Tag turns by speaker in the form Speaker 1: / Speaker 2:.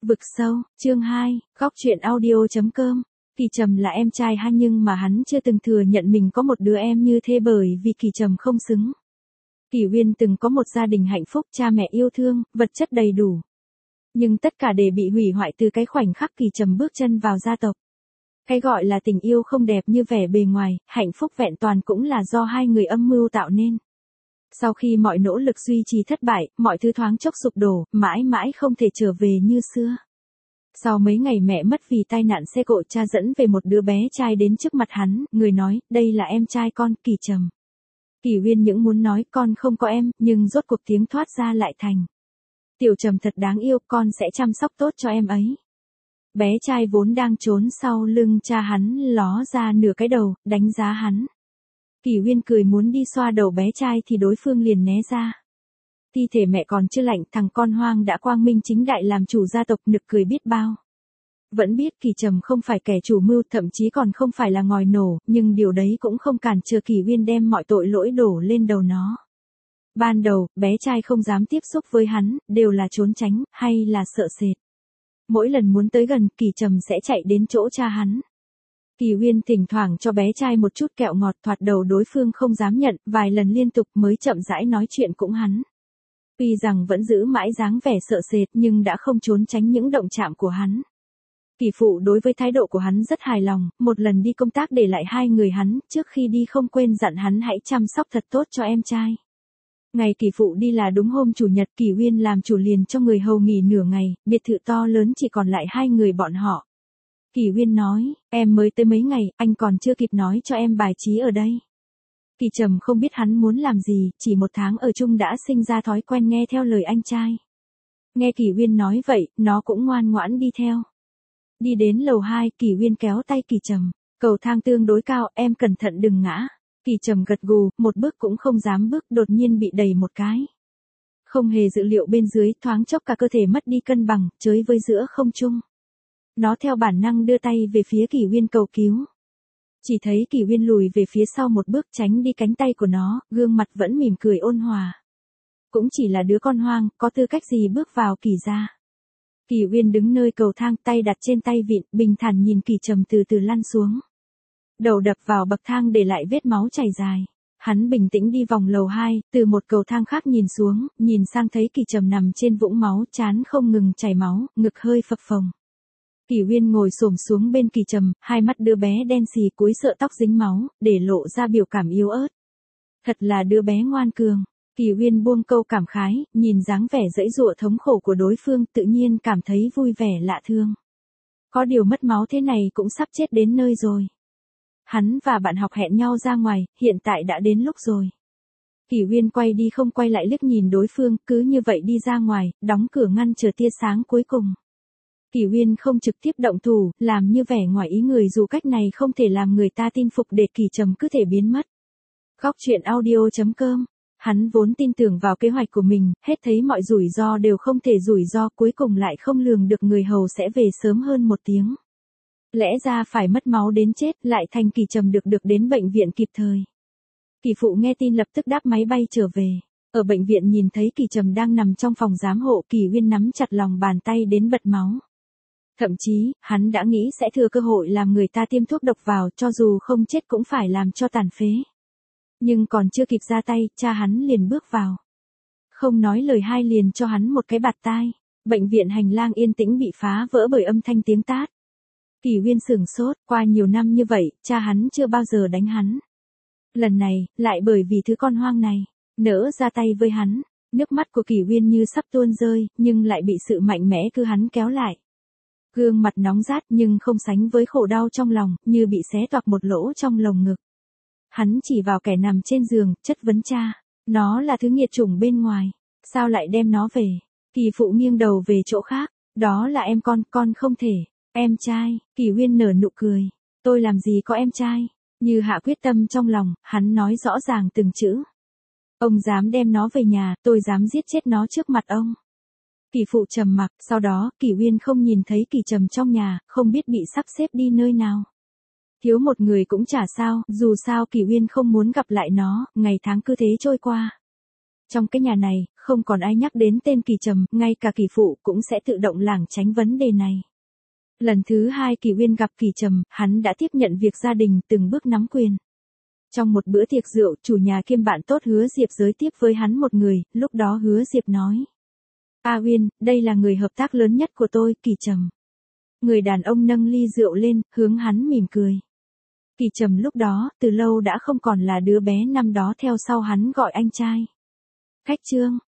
Speaker 1: Vực sâu, chương 2, góc truyện audio.com. Kỳ Trầm là em trai ha, nhưng mà hắn chưa từng thừa nhận mình có một đứa em như thế bởi vì Kỳ Trầm không xứng. Kỳ Uyên từng có một gia đình hạnh phúc, cha mẹ yêu thương, vật chất đầy đủ. Nhưng tất cả đều bị hủy hoại từ cái khoảnh khắc Kỳ Trầm bước chân vào gia tộc. Cái gọi là tình yêu không đẹp như vẻ bề ngoài, hạnh phúc vẹn toàn cũng là do hai người âm mưu tạo nên. Sau khi mọi nỗ lực duy trì thất bại, mọi thứ thoáng chốc sụp đổ, mãi mãi không thể trở về như xưa. Sau mấy ngày mẹ mất vì tai nạn xe cộ, cha dẫn về một đứa bé trai đến trước mặt hắn, người nói, đây là em trai con, Kỳ Trầm. Kỳ Uyên những muốn nói con không có em, nhưng rốt cuộc tiếng thoát ra lại thành. Tiểu Trầm thật đáng yêu, con sẽ chăm sóc tốt cho em ấy. Bé trai vốn đang trốn sau lưng cha hắn ló ra nửa cái đầu, đánh giá hắn. Kỳ Uyên cười muốn đi xoa đầu bé trai thì đối phương liền né ra. Thi thể mẹ còn chưa lạnh, thằng con hoang đã quang minh chính đại làm chủ gia tộc, nực cười biết bao. Vẫn biết Kỳ Trầm không phải kẻ chủ mưu, thậm chí còn không phải là ngòi nổ, nhưng điều đấy cũng không cản trở Kỳ Uyên đem mọi tội lỗi đổ lên đầu nó. Ban đầu, bé trai không dám tiếp xúc với hắn, đều là trốn tránh, hay là sợ sệt. Mỗi lần muốn tới gần, Kỳ Trầm sẽ chạy đến chỗ cha hắn. Kỳ Uyên thỉnh thoảng cho bé trai một chút kẹo ngọt, thoạt đầu đối phương không dám nhận, vài lần liên tục mới chậm rãi nói chuyện cũng hắn. Tuy rằng vẫn giữ mãi dáng vẻ sợ sệt nhưng đã không trốn tránh những động chạm của hắn. Kỳ phụ đối với thái độ của hắn rất hài lòng, một lần đi công tác để lại hai người hắn, trước khi đi không quên dặn hắn hãy chăm sóc thật tốt cho em trai. Ngày Kỳ phụ đi là đúng hôm chủ nhật, Kỳ Uyên làm chủ liền cho người hầu nghỉ nửa ngày, biệt thự to lớn chỉ còn lại hai người bọn họ. Kỳ Uyên nói, em mới tới mấy ngày, anh còn chưa kịp nói cho em bài trí ở đây. Kỳ Trầm không biết hắn muốn làm gì, chỉ một tháng ở chung đã sinh ra thói quen nghe theo lời anh trai. Nghe Kỳ Uyên nói vậy, nó cũng ngoan ngoãn đi theo. Đi đến lầu 2, Kỳ Uyên kéo tay Kỳ Trầm, cầu thang tương đối cao, em cẩn thận đừng ngã. Kỳ Trầm gật gù, một bước cũng không dám bước, đột nhiên bị đẩy một cái. Không hề dự liệu bên dưới, thoáng chốc cả cơ thể mất đi cân bằng, chới với giữa không trung. Nó theo bản năng đưa tay về phía Kỳ Uyên cầu cứu. Chỉ thấy Kỳ Uyên lùi về phía sau một bước tránh đi cánh tay của nó, gương mặt vẫn mỉm cười ôn hòa. Cũng chỉ là đứa con hoang, có tư cách gì bước vào Kỳ gia. Kỳ Uyên đứng nơi cầu thang, tay đặt trên tay vịn, bình thản nhìn Kỳ Trầm từ từ lăn xuống. Đầu đập vào bậc thang để lại vết máu chảy dài. Hắn bình tĩnh đi vòng lầu 2, từ một cầu thang khác nhìn xuống, nhìn sang thấy Kỳ Trầm nằm trên vũng máu, trán không ngừng chảy máu, ngực hơi phập phồng. Kỳ Uyên ngồi xổm xuống bên Kỳ Trầm, hai mắt đứa bé đen xì cúi sợ tóc dính máu, để lộ ra biểu cảm yếu ớt. Thật là đứa bé ngoan cường. Kỳ Uyên buông câu cảm khái, nhìn dáng vẻ giãy giụa thống khổ của đối phương, tự nhiên cảm thấy vui vẻ lạ thường. Có điều mất máu thế này cũng sắp chết đến nơi rồi. Hắn và bạn học hẹn nhau ra ngoài, hiện tại đã đến lúc rồi. Kỳ Uyên quay đi không quay lại liếc nhìn đối phương, cứ như vậy đi ra ngoài, đóng cửa ngăn chờ tia sáng cuối cùng. Kỳ Uyên không trực tiếp động thủ, làm như vẻ ngoài ý người dù cách này không thể làm người ta tin phục để Kỳ Trầm cứ thể biến mất. Góc truyện audio.com. Hắn vốn tin tưởng vào kế hoạch của mình, hết thấy mọi rủi ro đều không thể rủi ro, cuối cùng lại không lường được người hầu sẽ về sớm hơn một tiếng. Lẽ ra phải mất máu đến chết, lại thành Kỳ Trầm được đến bệnh viện kịp thời. Kỳ phụ nghe tin lập tức đáp máy bay trở về. Ở bệnh viện nhìn thấy Kỳ Trầm đang nằm trong phòng giám hộ, Kỳ Uyên nắm chặt lòng bàn tay đến bật máu. Thậm chí, hắn đã nghĩ sẽ thừa cơ hội làm người ta tiêm thuốc độc vào, cho dù không chết cũng phải làm cho tàn phế. Nhưng còn chưa kịp ra tay, cha hắn liền bước vào. Không nói lời hai liền cho hắn một cái bạt tai. Bệnh viện hành lang yên tĩnh bị phá vỡ bởi âm thanh tiếng tát. Kỳ Uyên sửng sốt, qua nhiều năm như vậy, cha hắn chưa bao giờ đánh hắn. Lần này, lại bởi vì thứ con hoang này, nỡ ra tay với hắn. Nước mắt của Kỳ Uyên như sắp tuôn rơi, nhưng lại bị sự mạnh mẽ cứ hắn kéo lại. Gương mặt nóng rát nhưng không sánh với khổ đau trong lòng, như bị xé toạc một lỗ trong lồng ngực. Hắn chỉ vào kẻ nằm trên giường, chất vấn cha. Nó là thứ nghiệt chủng bên ngoài. Sao lại đem nó về? Kỳ phụ nghiêng đầu về chỗ khác. Đó là em con không thể. Em trai, Kỳ Uyên nở nụ cười. Tôi làm gì có em trai? Như hạ quyết tâm trong lòng, hắn nói rõ ràng từng chữ. Ông dám đem nó về nhà, tôi dám giết chết nó trước mặt ông. Kỳ phụ trầm mặc, sau đó, Kỳ Uyên không nhìn thấy Kỳ Trầm trong nhà, không biết bị sắp xếp đi nơi nào. Thiếu một người cũng chả sao, dù sao Kỳ Uyên không muốn gặp lại nó, ngày tháng cứ thế trôi qua. Trong cái nhà này, không còn ai nhắc đến tên Kỳ Trầm, ngay cả Kỳ phụ cũng sẽ tự động lảng tránh vấn đề này. Lần thứ 2 Kỳ Uyên gặp Kỳ Trầm, hắn đã tiếp nhận việc gia đình, từng bước nắm quyền. Trong một bữa tiệc rượu, chủ nhà kiêm bạn tốt Hứa Diệp giới tiếp với hắn một người, lúc đó Hứa Diệp nói. A Uyên, đây là người hợp tác lớn nhất của tôi, Kỳ Trầm. Người đàn ông nâng ly rượu lên, hướng hắn mỉm cười. Kỳ Trầm lúc đó, từ lâu đã không còn là đứa bé năm đó theo sau hắn gọi anh trai. Khách trương.